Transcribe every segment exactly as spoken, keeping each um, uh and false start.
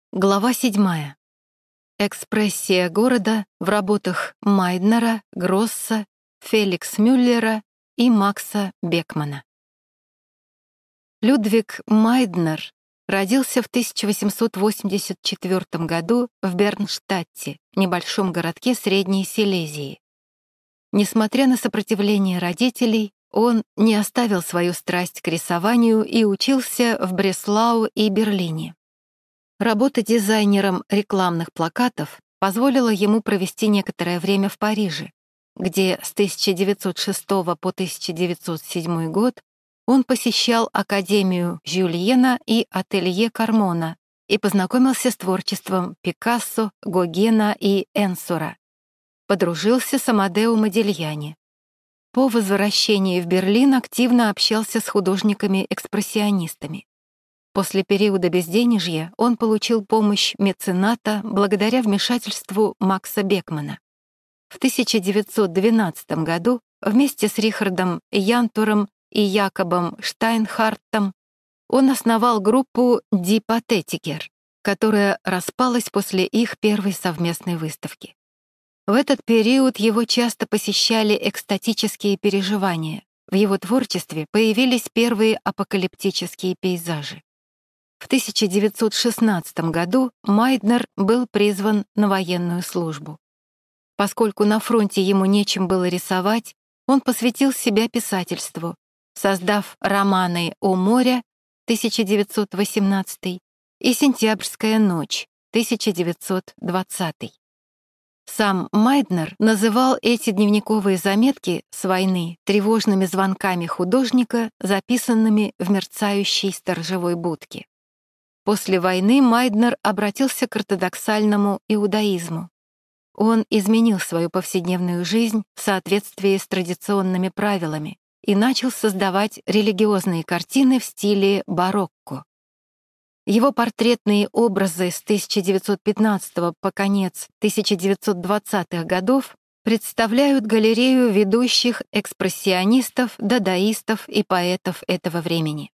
Глава седьмая. Экспрессия города в работах Майднера, Гросса, Феликс Мюллера и Макса Бекмана. Людвиг Майднер родился в тысяча восемьсот восемьдесят четвёртом году в Бернштадте, небольшом городке Средней Силезии. Несмотря на сопротивление родителей, он не оставил свою страсть к рисованию и учился в Бреслау и Берлине. Работа дизайнером рекламных плакатов позволила ему провести некоторое время в Париже, где с тысяча девятьсот шестого по тысяча девятьсот седьмой год он посещал Академию Жюльена и ателье Кармона и познакомился с творчеством Пикассо, Гогена и Энсура. Подружился с Амадео Модильяни. По возвращении в Берлин активно общался с художниками-экспрессионистами. После периода безденежья он получил помощь мецената благодаря вмешательству Макса Бекмана. В тысяча девятьсот двенадцатом году вместе с Рихардом Янтуром и Якобом Штайнхартом он основал группу «Die Pathetiker», которая распалась после их первой совместной выставки. В этот период его часто посещали экстатические переживания. В его творчестве появились первые апокалиптические пейзажи. В тысяча девятьсот шестнадцатом году Майднер был призван на военную службу. Поскольку на фронте ему нечем было рисовать, он посвятил себя писательству, создав романы «У моря» тысяча девятьсот восемнадцатый и «Сентябрьская ночь» тысяча девятьсот двадцатый. Сам Майднер называл эти дневниковые заметки с войны тревожными звонками художника, записанными в мерцающей сторожевой будке. После войны Майднер обратился к ортодоксальному иудаизму. Он изменил свою повседневную жизнь в соответствии с традиционными правилами и начал создавать религиозные картины в стиле барокко. Его портретные образы с тысяча девятьсот пятнадцатого по конец тысяча девятьсот двадцатых годов представляют галерею ведущих экспрессионистов, дадаистов и поэтов этого времени.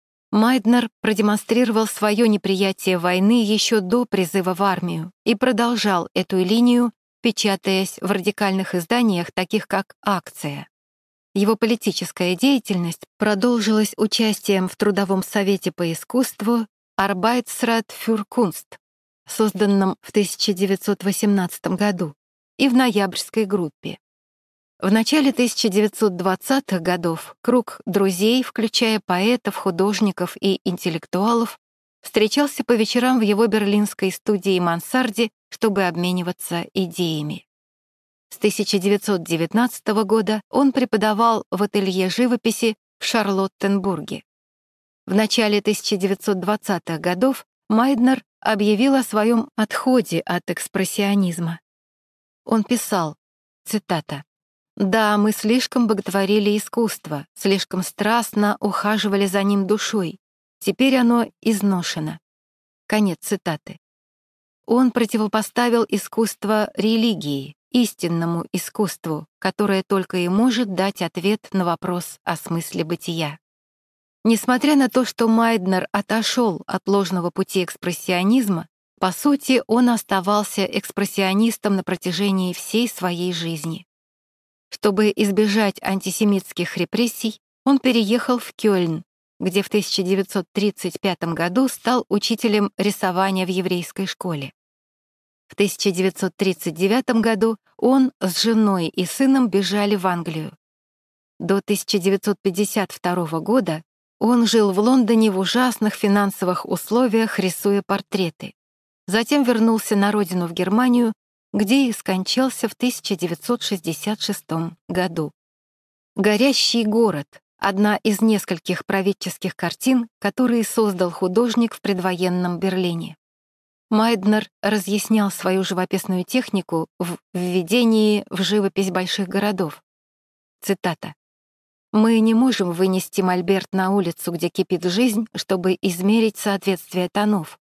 Майднер продемонстрировал свое неприятие войны еще до призыва в армию и продолжал эту линию, печатаясь в радикальных изданиях, таких как «Акция». Его политическая деятельность продолжилась участием в Трудовом совете по искусству Arbeitsrat für Kunst, созданном в тысяча девятьсот восемнадцатом году, и в ноябрьской группе. В начале тысяча девятьсот двадцатых годов круг друзей, включая поэтов, художников и интеллектуалов, встречался по вечерам в его берлинской студии «Мансарде», чтобы обмениваться идеями. С тысяча девятьсот девятнадцатого года он преподавал в ателье живописи в Шарлоттенбурге. В начале тысяча девятьсот двадцатых годов Майднер объявил о своем отходе от экспрессионизма. Он писал, цитата, «Да, мы слишком боготворили искусство, слишком страстно ухаживали за ним душой. Теперь оно изношено». Конец цитаты. Он противопоставил искусство религии, истинному искусству, которое только и может дать ответ на вопрос о смысле бытия. Несмотря на то, что Майднер отошел от ложного пути экспрессионизма, по сути, он оставался экспрессионистом на протяжении всей своей жизни. Чтобы избежать антисемитских репрессий, он переехал в Кёльн, где в тысяча девятьсот тридцать пятом году стал учителем рисования в еврейской школе. В тысяча девятьсот тридцать девятом году он с женой и сыном бежали в Англию. До тысяча девятьсот пятьдесят второго года он жил в Лондоне в ужасных финансовых условиях, рисуя портреты. Затем вернулся на родину в Германию, где и скончался в тысяча девятьсот шестьдесят шестом году. «Горящий город» — одна из нескольких правительских картин, которые создал художник в предвоенном Берлине. Майднер разъяснял свою живописную технику в «Введении в живопись больших городов». Цитата. «Мы не можем вынести мольберт на улицу, где кипит жизнь, чтобы измерить соответствие тонов.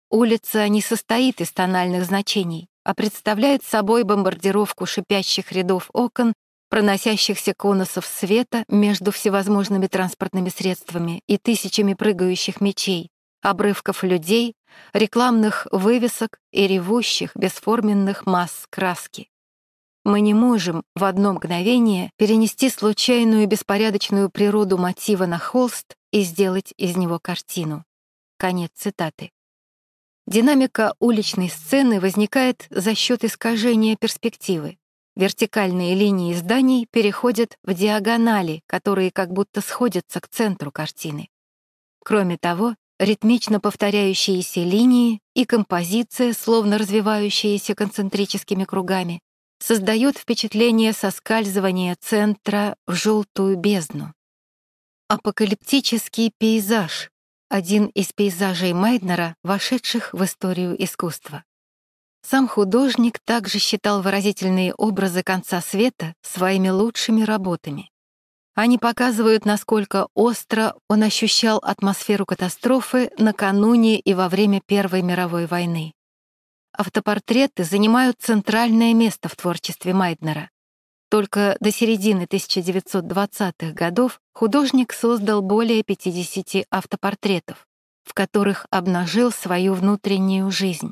Улица не состоит из тональных значений, а представляет собой бомбардировку шипящих рядов окон, проносящихся конусов света между всевозможными транспортными средствами и тысячами прыгающих мечей, обрывков людей, рекламных вывесок и ревущих бесформенных масс краски. Мы не можем в одно мгновение перенести случайную беспорядочную природу мотива на холст и сделать из него картину. Конец цитаты. Динамика уличной сцены возникает за счет искажения перспективы. Вертикальные линии зданий переходят в диагонали, которые как будто сходятся к центру картины. Кроме того, ритмично повторяющиеся линии и композиция, словно развивающиеся концентрическими кругами, создает впечатление соскальзывания центра в желтую бездну. Апокалиптический пейзаж — один из пейзажей Майднера, вошедших в историю искусства. Сам художник также считал выразительные образы конца света своими лучшими работами. Они показывают, насколько остро он ощущал атмосферу катастрофы накануне и во время Первой мировой войны. Автопортреты занимают центральное место в творчестве Майднера. Только до середины тысяча девятьсот двадцатых годов художник создал более пятидесяти автопортретов, в которых обнажил свою внутреннюю жизнь.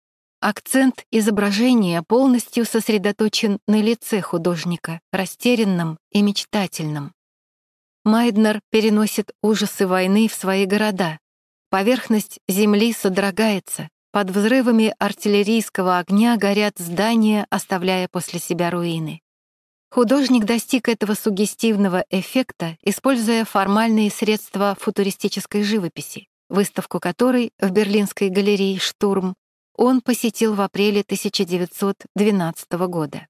Акцент изображения полностью сосредоточен на лице художника, растерянном и мечтательном. Майднер переносит ужасы войны в свои города. Поверхность земли содрогается, под взрывами артиллерийского огня горят здания, оставляя после себя руины. Художник достиг этого суггестивного эффекта, используя формальные средства футуристической живописи, выставку которой в Берлинской галерее «Штурм» он посетил в апреле тысяча девятьсот двенадцатого года.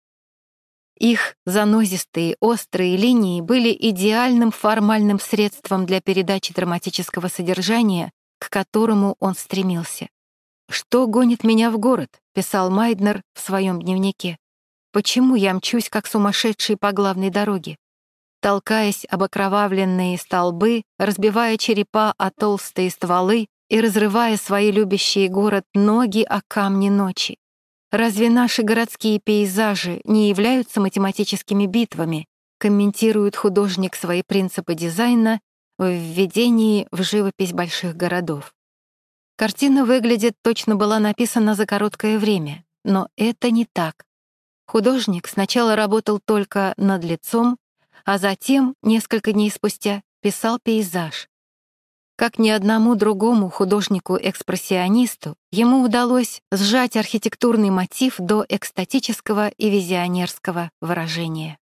Их занозистые, острые линии были идеальным формальным средством для передачи драматического содержания, к которому он стремился. «Что гонит меня в город?» — писал Майднер в своем дневнике. «Почему я мчусь, как сумасшедший по главной дороге? Толкаясь об окровавленные столбы, разбивая черепа о толстые стволы и разрывая свои любящие город ноги о камни ночи. Разве наши городские пейзажи не являются математическими битвами?» комментирует художник свои принципы дизайна в введении в живопись больших городов. Картина выглядит, точно была написана за короткое время, но это не так. Художник сначала работал только над лицом, а затем, несколько дней спустя, писал пейзаж. Как ни одному другому художнику-экспрессионисту, ему удалось сжать архитектурный мотив до экстатического и визионерского выражения.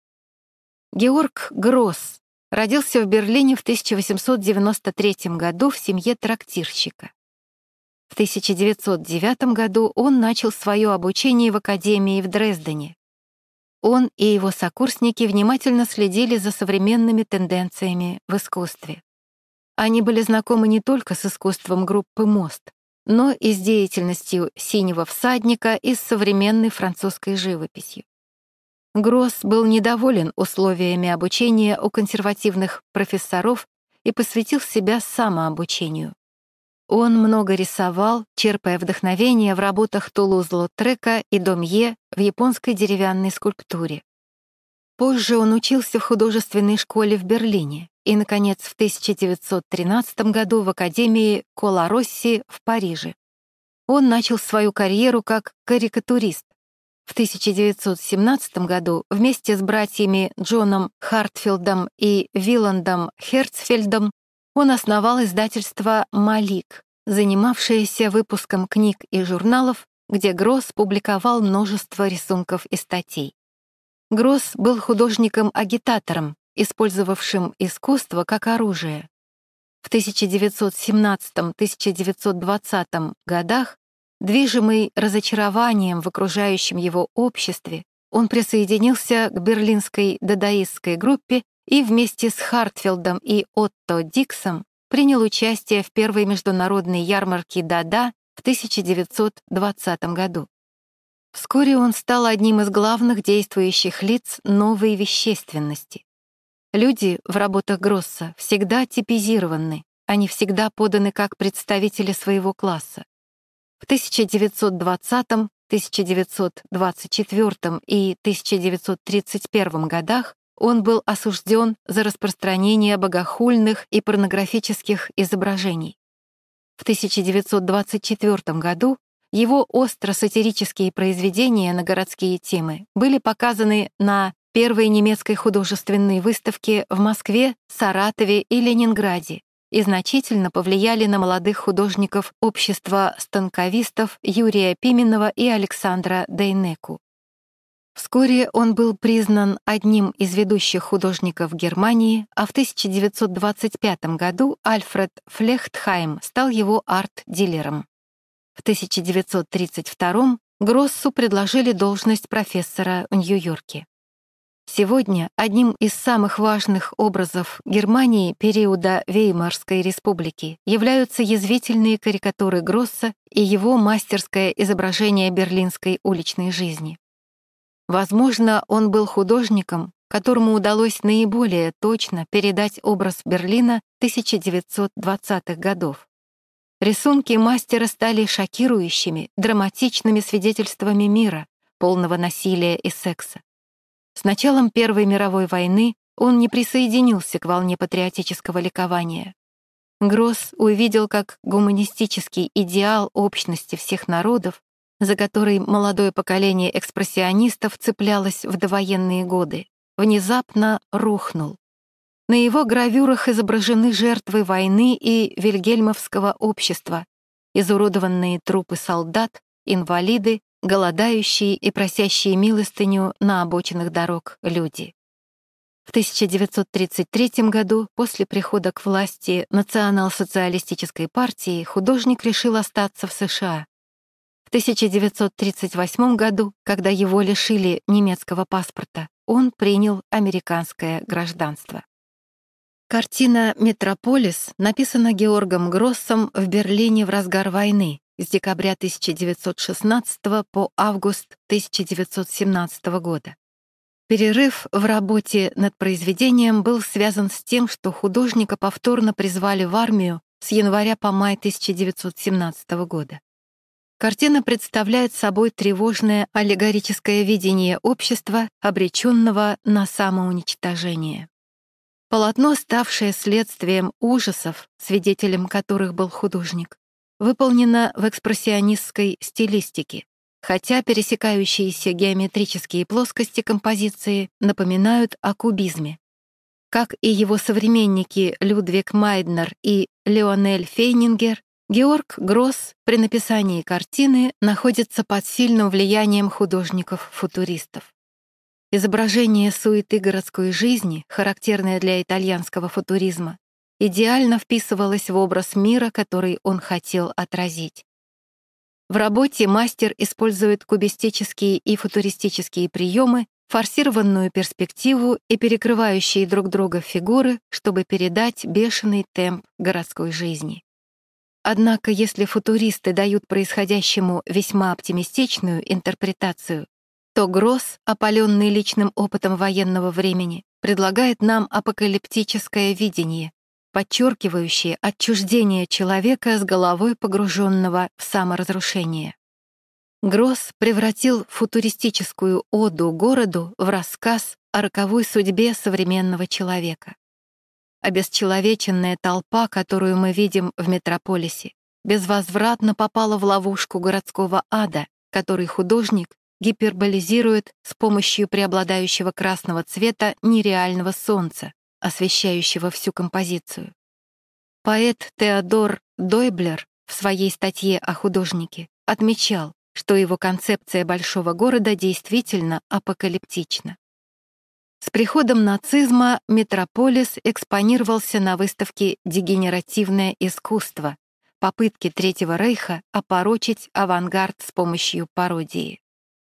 Георг Гросс родился в Берлине в тысяча восемьсот девяносто третьем году в семье трактирщика. В тысяча девятьсот девятом году он начал свое обучение в академии в Дрездене. Он и его сокурсники внимательно следили за современными тенденциями в искусстве. Они были знакомы не только с искусством группы «Мост», но и с деятельностью «Синего всадника» и с современной французской живописью. Гросс был недоволен условиями обучения у консервативных профессоров и посвятил себя самообучению. Он много рисовал, черпая вдохновение в работах Тулуз-Лотрека и Домье в японской деревянной скульптуре. Позже он учился в художественной школе в Берлине и, наконец, в тысяча девятьсот тринадцатом году в Академии Коларосси в Париже. Он начал свою карьеру как карикатурист. В тысяча девятьсот семнадцатом году вместе с братьями Джоном Хартфилдом и Виландом Херцфельдом он основал издательство «Малик», занимавшееся выпуском книг и журналов, где Гросс публиковал множество рисунков и статей. Гросс был художником-агитатором, использовавшим искусство как оружие. В тысяча девятьсот семнадцатом — тысяча девятьсот двадцатом годах, движимый разочарованием в окружающем его обществе, он присоединился к берлинской дадаистской группе и вместе с Хартфилдом и Отто Диксом принял участие в первой международной ярмарке Дада в тысяча девятьсот двадцатом году. Вскоре он стал одним из главных действующих лиц новой вещественности. Люди в работах Гросса всегда типизированы, они всегда поданы как представители своего класса. В тысяча девятьсот двадцатом, тысяча девятьсот двадцать четвёртом и тысяча девятьсот тридцать первом годах он был осужден за распространение богохульных и порнографических изображений. В тысяча девятьсот двадцать четвёртом году его остро-сатирические произведения на городские темы были показаны на первой немецкой художественной выставке в Москве, Саратове и Ленинграде и значительно повлияли на молодых художников общества станковистов Юрия Пименова и Александра Дейнеку. Вскоре он был признан одним из ведущих художников Германии, а в тысяча девятьсот двадцать пятом году Альфред Флехтхайм стал его арт-дилером. В тысяча девятьсот тридцать втором Гроссу предложили должность профессора в Нью-Йорке. Сегодня одним из самых важных образов Германии периода Веймарской республики являются язвительные карикатуры Гросса и его мастерское изображение берлинской уличной жизни. Возможно, он был художником, которому удалось наиболее точно передать образ Берлина тысяча девятьсот двадцатых годов. Рисунки мастера стали шокирующими, драматичными свидетельствами мира, полного насилия и секса. С началом Первой мировой войны он не присоединился к волне патриотического ликования. Гросс увидел как гуманистический идеал общности всех народов, за который молодое поколение экспрессионистов цеплялось в довоенные годы, внезапно рухнул. На его гравюрах изображены жертвы войны и вильгельмовского общества, изуродованные трупы солдат, инвалиды, голодающие и просящие милостыню на обочинах дорог люди. В тысяча девятьсот тридцать третьем году, после прихода к власти национал-социалистической партии, художник решил остаться в США. В тысяча девятьсот тридцать восьмом году, когда его лишили немецкого паспорта, он принял американское гражданство. Картина «Метрополис» написана Георгом Гроссом в Берлине в разгар войны с декабря тысяча девятьсот шестнадцатого по август тысяча девятьсот семнадцатого года. Перерыв в работе над произведением был связан с тем, что художника повторно призвали в армию с января по май тысяча девятьсот семнадцатого года. Картина представляет собой тревожное аллегорическое видение общества, обреченного на самоуничтожение. Полотно, ставшее следствием ужасов, свидетелем которых был художник, выполнено в экспрессионистской стилистике, хотя пересекающиеся геометрические плоскости композиции напоминают о кубизме. Как и его современники Людвиг Майднер и Леонель Фейнингер, Георг Гросс при написании картины находится под сильным влиянием художников-футуристов. Изображение суеты городской жизни, характерное для итальянского футуризма, идеально вписывалось в образ мира, который он хотел отразить. В работе мастер использует кубистические и футуристические приемы, форсированную перспективу и перекрывающие друг друга фигуры, чтобы передать бешеный темп городской жизни. Однако, если футуристы дают происходящему весьма оптимистичную интерпретацию, то Гросс, опаленный личным опытом военного времени, предлагает нам апокалиптическое видение, подчеркивающее отчуждение человека с головой погруженного в саморазрушение. Гросс превратил футуристическую оду городу в рассказ о роковой судьбе современного человека. Обесчеловеченная толпа, которую мы видим в метрополисе, безвозвратно попала в ловушку городского ада, который художник гиперболизирует с помощью преобладающего красного цвета нереального солнца, освещающего всю композицию. Поэт Теодор Дойблер в своей статье о художнике отмечал, что его концепция большого города действительно апокалиптична. С приходом нацизма метрополис экспонировался на выставке «Дегенеративное искусство», попытки Третьего рейха опорочить авангард с помощью пародии.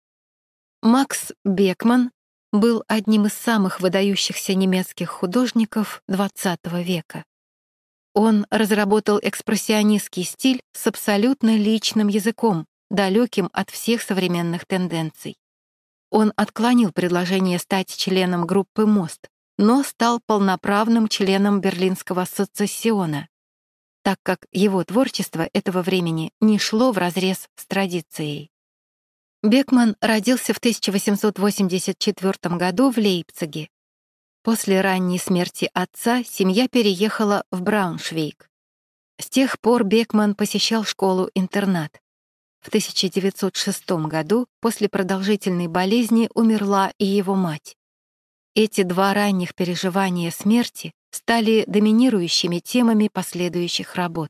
Макс Бекман был одним из самых выдающихся немецких художников двадцатого века. Он разработал экспрессионистский стиль с абсолютно личным языком, далеким от всех современных тенденций. Он отклонил предложение стать членом группы «Мост», но стал полноправным членом Берлинского сецессиона, так как его творчество этого времени не шло вразрез с традицией. Бекман родился в тысяча восемьсот восемьдесят четвёртом году в Лейпциге. После ранней смерти отца семья переехала в Брауншвейг. С тех пор Бекман посещал школу-интернат. В тысяча девятьсот шестом году после продолжительной болезни умерла и его мать. Эти два ранних переживания смерти стали доминирующими темами последующих работ.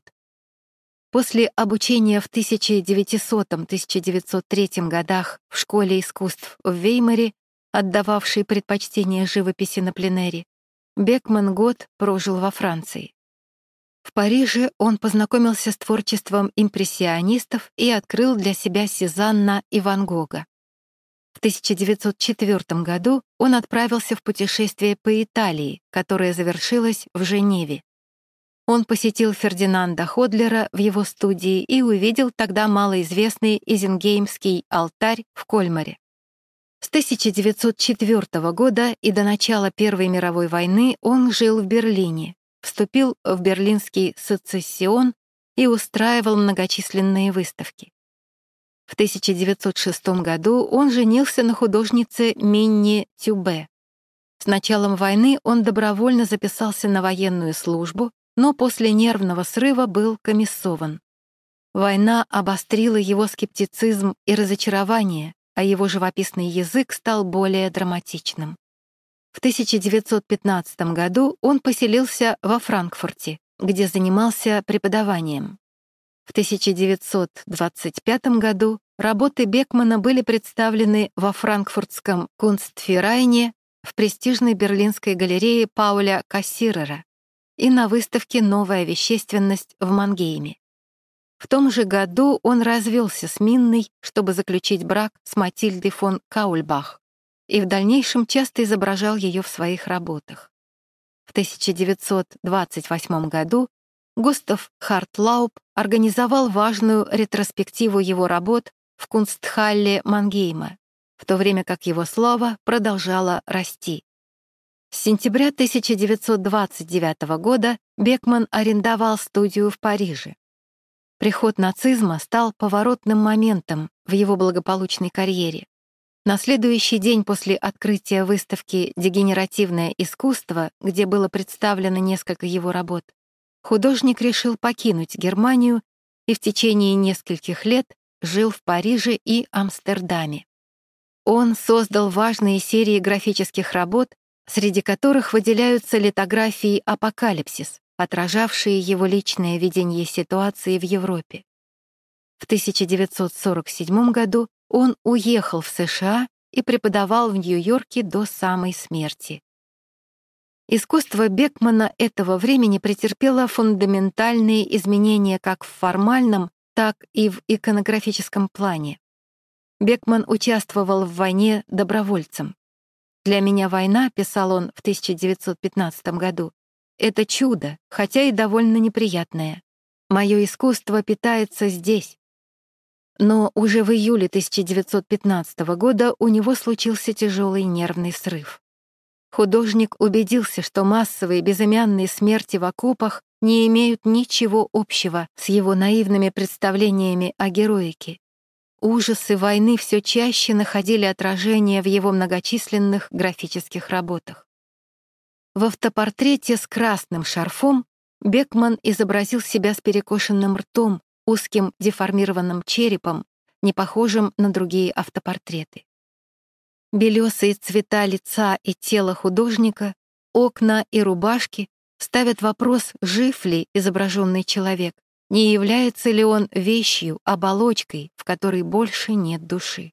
После обучения в тысяча девятисотом — тысяча девятьсот третьем годах в Школе искусств в Веймаре, отдававшей предпочтение живописи на пленэре, Бекман год прожил во Франции. В Париже он познакомился с творчеством импрессионистов и открыл для себя Сезанна и Ван Гога. В тысяча девятьсот четвёртом году он отправился в путешествие по Италии, которое завершилось в Женеве. Он посетил Фердинанда Ходлера в его студии и увидел тогда малоизвестный Изенгеймский алтарь в Кольмаре. С тысяча девятьсот четвёртого года и до начала Первой мировой войны он жил в Берлине, вступил в Берлинский сецессион и устраивал многочисленные выставки. В тысяча девятьсот шестом году он женился на художнице Минни Тюбе. С началом войны он добровольно записался на военную службу, но после нервного срыва был комиссован. Война обострила его скептицизм и разочарование, а его живописный язык стал более драматичным. В тысяча девятьсот пятнадцатом году он поселился во Франкфурте, где занимался преподаванием. В тысяча девятьсот двадцать пятом году работы Бекмана были представлены во франкфуртском Кунстферайне в престижной берлинской галерее Пауля Кассирера и на выставке «Новая вещественность» в Мангейме. В том же году он развелся с Минной, чтобы заключить брак с Матильдой фон Каульбах, и в дальнейшем часто изображал ее в своих работах. В тысяча девятьсот двадцать восьмом году Густав Хартлауб организовал важную ретроспективу его работ в Кунстхалле Мангейма, в то время как его слава продолжала расти. С сентября тысяча девятьсот двадцать девятого года Бекман арендовал студию в Париже. Приход нацизма стал поворотным моментом в его благополучной карьере. На следующий день после открытия выставки «Дегенеративное искусство», где было представлено несколько его работ, художник решил покинуть Германию и в течение нескольких лет жил в Париже и Амстердаме. Он создал важные серии графических работ, среди которых выделяются литографии «Апокалипсис», отражавшие его личное видение ситуации в Европе. В тысяча девятьсот сорок седьмом году он уехал в США и преподавал в Нью-Йорке до самой смерти. Искусство Бекмана этого времени претерпело фундаментальные изменения как в формальном, так и в иконографическом плане. Бекман участвовал в войне добровольцем. «Для меня война», — писал он в тысяча девятьсот пятнадцатом году, «это чудо, хотя и довольно неприятное. Мое искусство питается здесь». Но уже в июле тысяча девятьсот пятнадцатого года у него случился тяжелый нервный срыв. Художник убедился, что массовые безымянные смерти в окопах не имеют ничего общего с его наивными представлениями о героике. Ужасы войны все чаще находили отражение в его многочисленных графических работах. В автопортрете с красным шарфом Бекман изобразил себя с перекошенным ртом, узким деформированным черепом, не похожим на другие автопортреты. Белесые цвета лица и тела художника, окна и рубашки ставят вопрос, жив ли изображенный человек, не является ли он вещью, оболочкой, в которой больше нет души.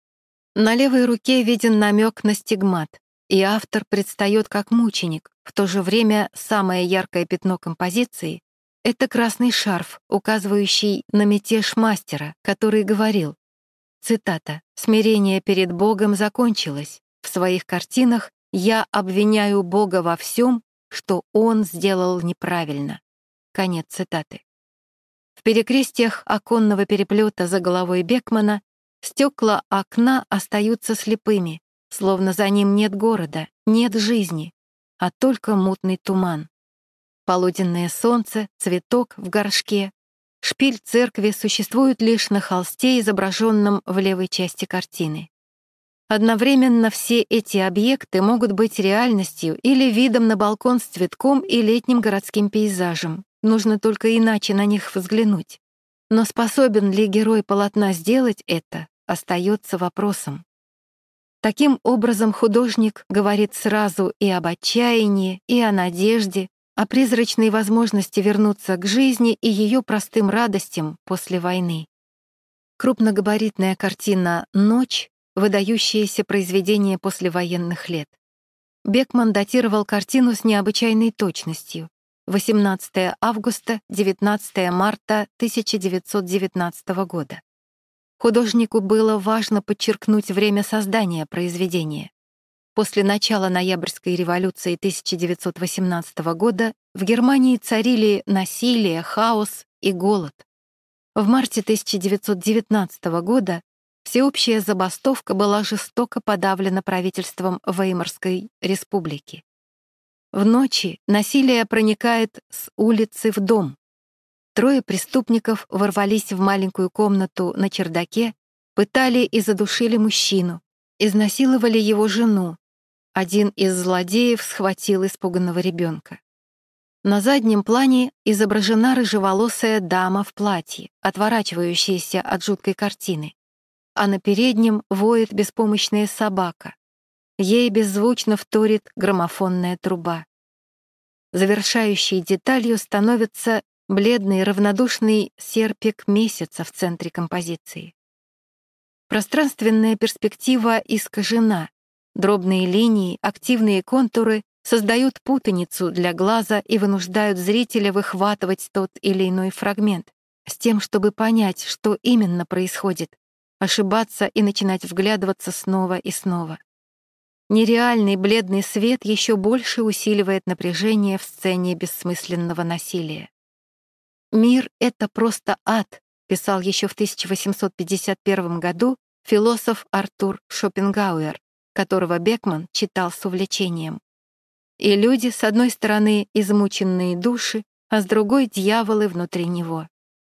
На левой руке виден намек на стигмат, и автор предстает как мученик. В то же время самое яркое пятно композиции — это красный шарф, указывающий на мятеж мастера, который говорил, цитата, «Смирение перед Богом закончилось. В своих картинах я обвиняю Бога во всем, что Он сделал неправильно». Конец цитаты. В перекрестиях оконного переплета за головой Бекмана стекла окна остаются слепыми, словно за ним нет города, нет жизни, а только мутный туман. Полуденное солнце, цветок в горшке, шпиль церкви существуют лишь на холсте, изображенном в левой части картины. Одновременно все эти объекты могут быть реальностью или видом на балкон с цветком и летним городским пейзажем, нужно только иначе на них взглянуть. Но способен ли герой полотна сделать это, остается вопросом. Таким образом, художник говорит сразу и об отчаянии, и о надежде, о призрачной возможности вернуться к жизни и ее простым радостям после войны. Крупногабаритная картина «Ночь» — выдающееся произведение послевоенных лет. Бекман датировал картину с необычайной точностью. восемнадцатое августа — девятнадцатое марта тысяча девятьсот девятнадцатого года. Художнику было важно подчеркнуть время создания произведения. После начала Ноябрьской революции тысяча девятьсот восемнадцатого года в Германии царили насилие, хаос и голод. В марте тысяча девятьсот девятнадцатого года всеобщая забастовка была жестоко подавлена правительством Веймарской республики. В ночи насилие проникает с улицы в дом. Трое преступников ворвались в маленькую комнату на чердаке, пытали и задушили мужчину, изнасиловали его жену. Один из злодеев схватил испуганного ребенка. На заднем плане изображена рыжеволосая дама в платье, отворачивающаяся от жуткой картины, а на переднем воет беспомощная собака. Ей беззвучно вторит граммофонная труба. Завершающей деталью становится бледный равнодушный серпик месяца в центре композиции. Пространственная перспектива искажена, дробные линии, активные контуры создают путаницу для глаза и вынуждают зрителя выхватывать тот или иной фрагмент, с тем, чтобы понять, что именно происходит, ошибаться и начинать вглядываться снова и снова. Нереальный бледный свет еще больше усиливает напряжение в сцене бессмысленного насилия. «Мир — это просто ад», писал еще в тысяча восемьсот пятьдесят первом году философ Артур Шопенгауэр, которого Бекман читал с увлечением. И люди, с одной стороны, измученные души, а с другой — дьяволы внутри него.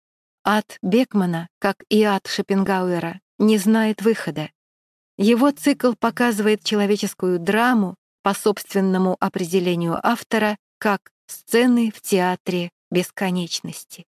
Ад Бекмана, как и ад Шопенгауэра, не знает выхода. Его цикл показывает человеческую драму, по собственному определению автора, как сцены в театре бесконечности.